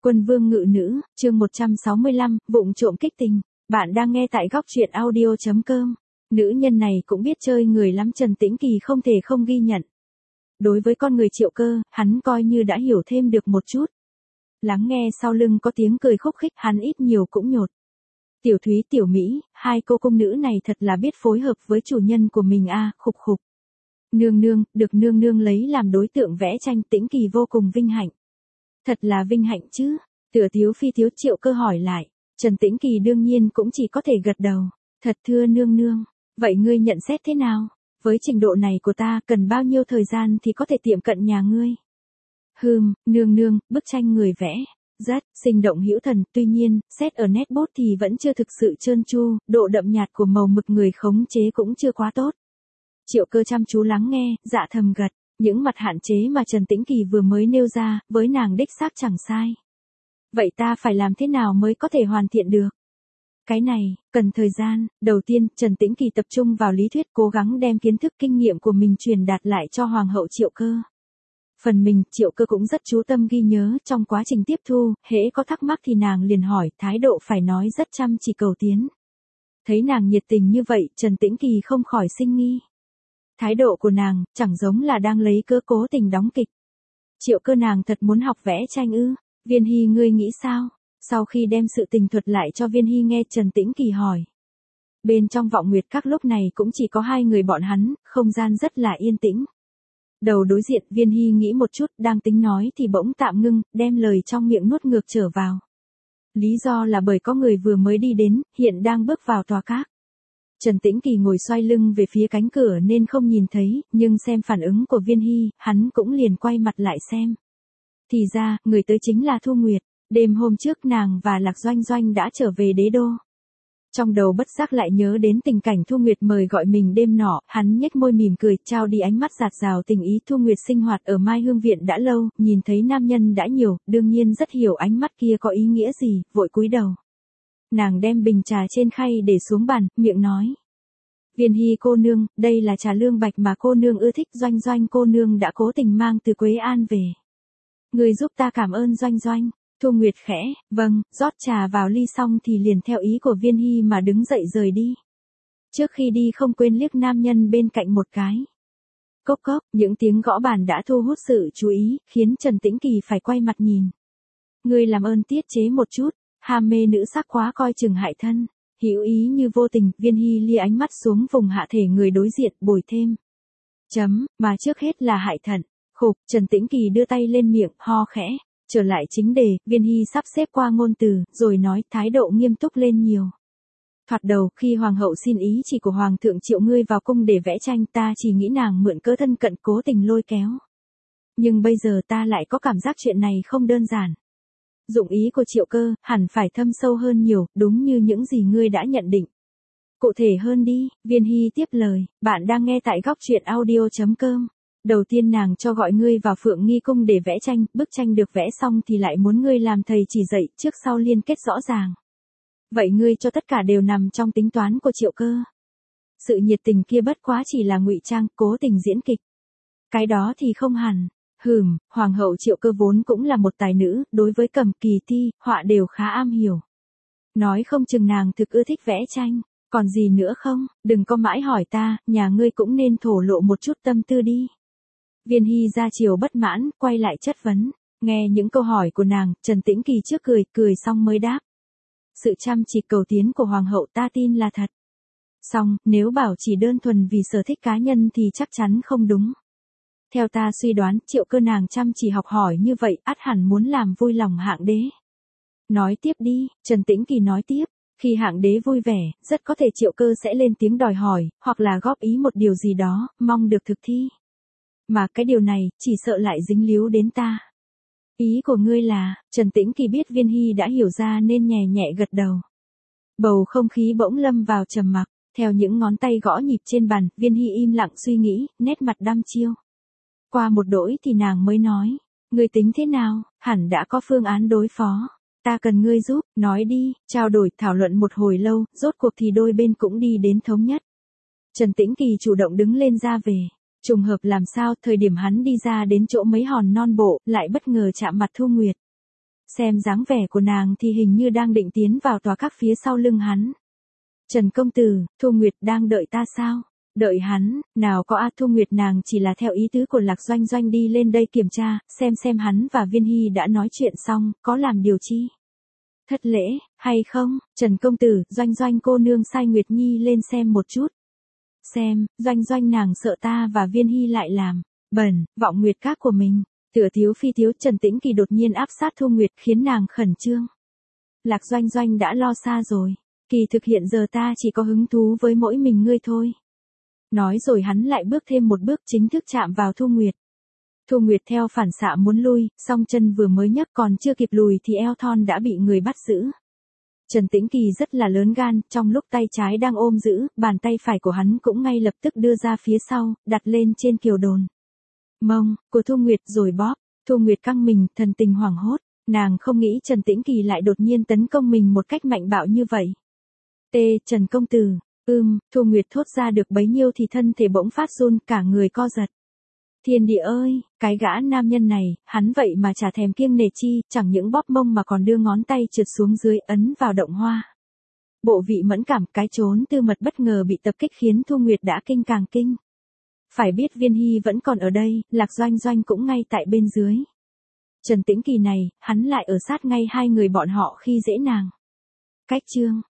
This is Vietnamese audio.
Quân vương ngự nữ, chương 165, vụng trộm kích tình. Bạn đang nghe tại góc truyện audio.com. Nữ nhân này cũng biết chơi người lắm, Trần Tĩnh Kỳ không thể không ghi nhận. Đối với con người Triệu Cơ, hắn coi như đã hiểu thêm được một chút. Lắng nghe sau lưng có tiếng cười khúc khích, hắn ít nhiều cũng nhột. Tiểu Thúy, Tiểu Mỹ, hai cô cung nữ này thật là biết phối hợp với chủ nhân của mình a, khục khục. Nương nương, được nương nương lấy làm đối tượng vẽ tranh, Tĩnh Kỳ vô cùng vinh hạnh. Thật là vinh hạnh chứ? Tựa thiếu phi thiếu, Triệu Cơ hỏi lại. Trần Tĩnh Kỳ đương nhiên cũng chỉ có thể gật đầu. Thật thưa nương nương. Vậy ngươi nhận xét thế nào? Với trình độ này của ta, cần bao nhiêu thời gian thì có thể tiệm cận nhà ngươi? Nương nương, bức tranh người vẽ rất sinh động hữu thần, tuy nhiên, xét ở nét bút thì vẫn chưa thực sự trơn tru, độ đậm nhạt của màu mực người khống chế cũng chưa quá tốt. Triệu Cơ chăm chú lắng nghe, dạ thầm gật. Những mặt hạn chế mà Trần Tĩnh Kỳ vừa mới nêu ra, với nàng đích xác chẳng sai. Vậy ta phải làm thế nào mới có thể hoàn thiện được? Cái này, cần thời gian. Đầu tiên, Trần Tĩnh Kỳ tập trung vào lý thuyết, cố gắng đem kiến thức kinh nghiệm của mình truyền đạt lại cho Hoàng hậu Triệu Cơ. Phần mình, Triệu Cơ cũng rất chú tâm ghi nhớ, trong quá trình tiếp thu, hễ có thắc mắc thì nàng liền hỏi, thái độ phải nói rất chăm chỉ cầu tiến. Thấy nàng nhiệt tình như vậy, Trần Tĩnh Kỳ không khỏi sinh nghi. Thái độ của nàng, chẳng giống là đang lấy cớ cố tình đóng kịch. Triệu Cơ, nàng thật muốn học vẽ tranh ư? Viên Hy, ngươi nghĩ sao? Sau khi đem sự tình thuật lại cho Viên Hy nghe, Trần Tĩnh Kỳ hỏi. Bên trong Vọng Nguyệt Các lúc này cũng chỉ có hai người bọn hắn, không gian rất là yên tĩnh. Đầu đối diện, Viên Hy nghĩ một chút, đang tính nói thì bỗng tạm ngưng, đem lời trong miệng nuốt ngược trở vào. Lý do là bởi có người vừa mới đi đến, hiện đang bước vào tòa các. Trần Tĩnh Kỳ ngồi xoay lưng về phía cánh cửa nên không nhìn thấy, nhưng xem phản ứng của Viên Hy, hắn cũng liền quay mặt lại xem. Thì ra, người tới chính là Thu Nguyệt. Đêm hôm trước nàng và Lạc Doanh Doanh đã trở về đế đô. Trong đầu bất giác lại nhớ đến tình cảnh Thu Nguyệt mời gọi mình đêm nọ, hắn nhếch môi mỉm cười, trao đi ánh mắt dạt dào tình ý. Thu Nguyệt sinh hoạt ở Mai Hương Viện đã lâu, nhìn thấy nam nhân đã nhiều, đương nhiên rất hiểu ánh mắt kia có ý nghĩa gì, vội cúi đầu. Nàng đem bình trà trên khay để xuống bàn, miệng nói. Viên Hy cô nương, đây là trà lương bạch mà cô nương ưa thích, Doanh Doanh cô nương đã cố tình mang từ Quế An về. Người giúp ta cảm ơn Doanh Doanh. Thu Nguyệt khẽ, vâng, rót trà vào ly xong thì liền theo ý của Viên Hy mà đứng dậy rời đi. Trước khi đi không quên liếc nam nhân bên cạnh một cái. Cốc cốc, những tiếng gõ bàn đã thu hút sự chú ý, khiến Trần Tĩnh Kỳ phải quay mặt nhìn. Ngươi làm ơn tiết chế một chút, ham mê nữ sắc quá coi chừng hại thân. Hữu ý như vô tình, Viên Hy lia ánh mắt xuống vùng hạ thể người đối diện, bồi thêm. Mà trước hết là hại thận. Khục, Trần Tĩnh Kỳ đưa tay lên miệng, ho khẽ. Trở lại chính đề, Viên Hy sắp xếp qua ngôn từ, rồi nói, thái độ nghiêm túc lên nhiều. Thoạt đầu, khi Hoàng hậu xin ý chỉ của Hoàng thượng Triệu ngươi vào cung để vẽ tranh, ta chỉ nghĩ nàng mượn cớ thân cận cố tình lôi kéo. Nhưng bây giờ ta lại có cảm giác chuyện này không đơn giản. Dụng ý của Triệu Cơ, hẳn phải thâm sâu hơn nhiều, đúng như những gì ngươi đã nhận định. Cụ thể hơn đi, Viên Hy tiếp lời, bạn đang nghe tại góc truyện audio.com. Đầu tiên nàng cho gọi ngươi vào Phượng Nghi Cung để vẽ tranh, bức tranh được vẽ xong thì lại muốn ngươi làm thầy chỉ dạy, trước sau liên kết rõ ràng. Vậy ngươi cho tất cả đều nằm trong tính toán của Triệu Cơ. Sự nhiệt tình kia bất quá chỉ là ngụy trang, cố tình diễn kịch. Cái đó thì không hẳn. Hoàng hậu Triệu Cơ vốn cũng là một tài nữ, đối với cầm kỳ thi, họa đều khá am hiểu. Nói không chừng nàng thực ưa thích vẽ tranh. Còn gì nữa không? Đừng có mãi hỏi ta, nhà ngươi cũng nên thổ lộ một chút tâm tư đi. Viên Hy ra chiều bất mãn, quay lại chất vấn. Nghe những câu hỏi của nàng, Trần Tĩnh Kỳ trước cười xong mới đáp. Sự chăm chỉ cầu tiến của Hoàng hậu ta tin là thật. Xong, nếu bảo chỉ đơn thuần vì sở thích cá nhân thì chắc chắn không đúng. Theo ta suy đoán, Triệu Cơ nàng chăm chỉ học hỏi như vậy, ắt hẳn muốn làm vui lòng hạng đế. Nói tiếp đi, Trần Tĩnh Kỳ nói tiếp. Khi hạng đế vui vẻ, rất có thể Triệu Cơ sẽ lên tiếng đòi hỏi, hoặc là góp ý một điều gì đó, mong được thực thi. Mà cái điều này, chỉ sợ lại dính líu đến ta. Ý của ngươi là, Trần Tĩnh Kỳ biết Viên Hy đã hiểu ra nên nhẹ nhẹ gật đầu. Bầu không khí bỗng lâm vào trầm mặc, theo những ngón tay gõ nhịp trên bàn, Viên Hy im lặng suy nghĩ, nét mặt đăm chiêu. Qua một đỗi thì nàng mới nói, ngươi tính thế nào, hẳn đã có phương án đối phó. Ta cần ngươi giúp, nói đi, trao đổi, thảo luận một hồi lâu, rốt cuộc thì đôi bên cũng đi đến thống nhất. Trần Tĩnh Kỳ chủ động đứng lên ra về. Trùng hợp làm sao, thời điểm hắn đi ra đến chỗ mấy hòn non bộ, lại bất ngờ chạm mặt Thu Nguyệt. Xem dáng vẻ của nàng thì hình như đang định tiến vào tòa các phía sau lưng hắn. Trần công tử, Thu Nguyệt đang đợi ta sao? Đợi hắn, nào có Thu Nguyệt nàng chỉ là theo ý tứ của Lạc Doanh Doanh đi lên đây kiểm tra, xem hắn và Viên Hy đã nói chuyện xong, có làm điều chi. Thất lễ, hay không, Trần công tử, Doanh Doanh cô nương sai Nguyệt Nhi lên xem một chút. Xem, Doanh Doanh nàng sợ ta và Viên Hy lại làm bẩn vọng nguyệt các của mình. Tựa thiếu phi thiếu, Trần Tĩnh Kỳ đột nhiên áp sát Thu Nguyệt khiến nàng khẩn trương. Lạc Doanh Doanh đã lo xa rồi, kỳ thực hiện giờ ta chỉ có hứng thú với mỗi mình ngươi thôi. Nói rồi hắn lại bước thêm một bước chính thức chạm vào Thu Nguyệt. Thu Nguyệt theo phản xạ muốn lui, song chân vừa mới nhấc còn chưa kịp lùi thì eo thon đã bị người bắt giữ. Trần Tĩnh Kỳ rất là lớn gan, trong lúc tay trái đang ôm giữ, bàn tay phải của hắn cũng ngay lập tức đưa ra phía sau, đặt lên trên kiều đồn. Mông của Thu Nguyệt rồi bóp. Thu Nguyệt căng mình, thần tình hoảng hốt, nàng không nghĩ Trần Tĩnh Kỳ lại đột nhiên tấn công mình một cách mạnh bạo như vậy. Trần công tử, Thu Nguyệt thốt ra được bấy nhiêu thì thân thể bỗng phát run, cả người co giật. Thiên địa ơi, cái gã nam nhân này, hắn vậy mà chả thèm kiêng nể chi, chẳng những bóp mông mà còn đưa ngón tay trượt xuống dưới ấn vào động hoa. Bộ vị mẫn cảm, cái trốn tư mật bất ngờ bị tập kích khiến Thu Nguyệt đã kinh càng kinh. Phải biết Viên Hy vẫn còn ở đây, Lạc Doanh Doanh cũng ngay tại bên dưới. Trần Tĩnh Kỳ này, hắn lại ở sát ngay hai người bọn họ khi dễ nàng. Cách chương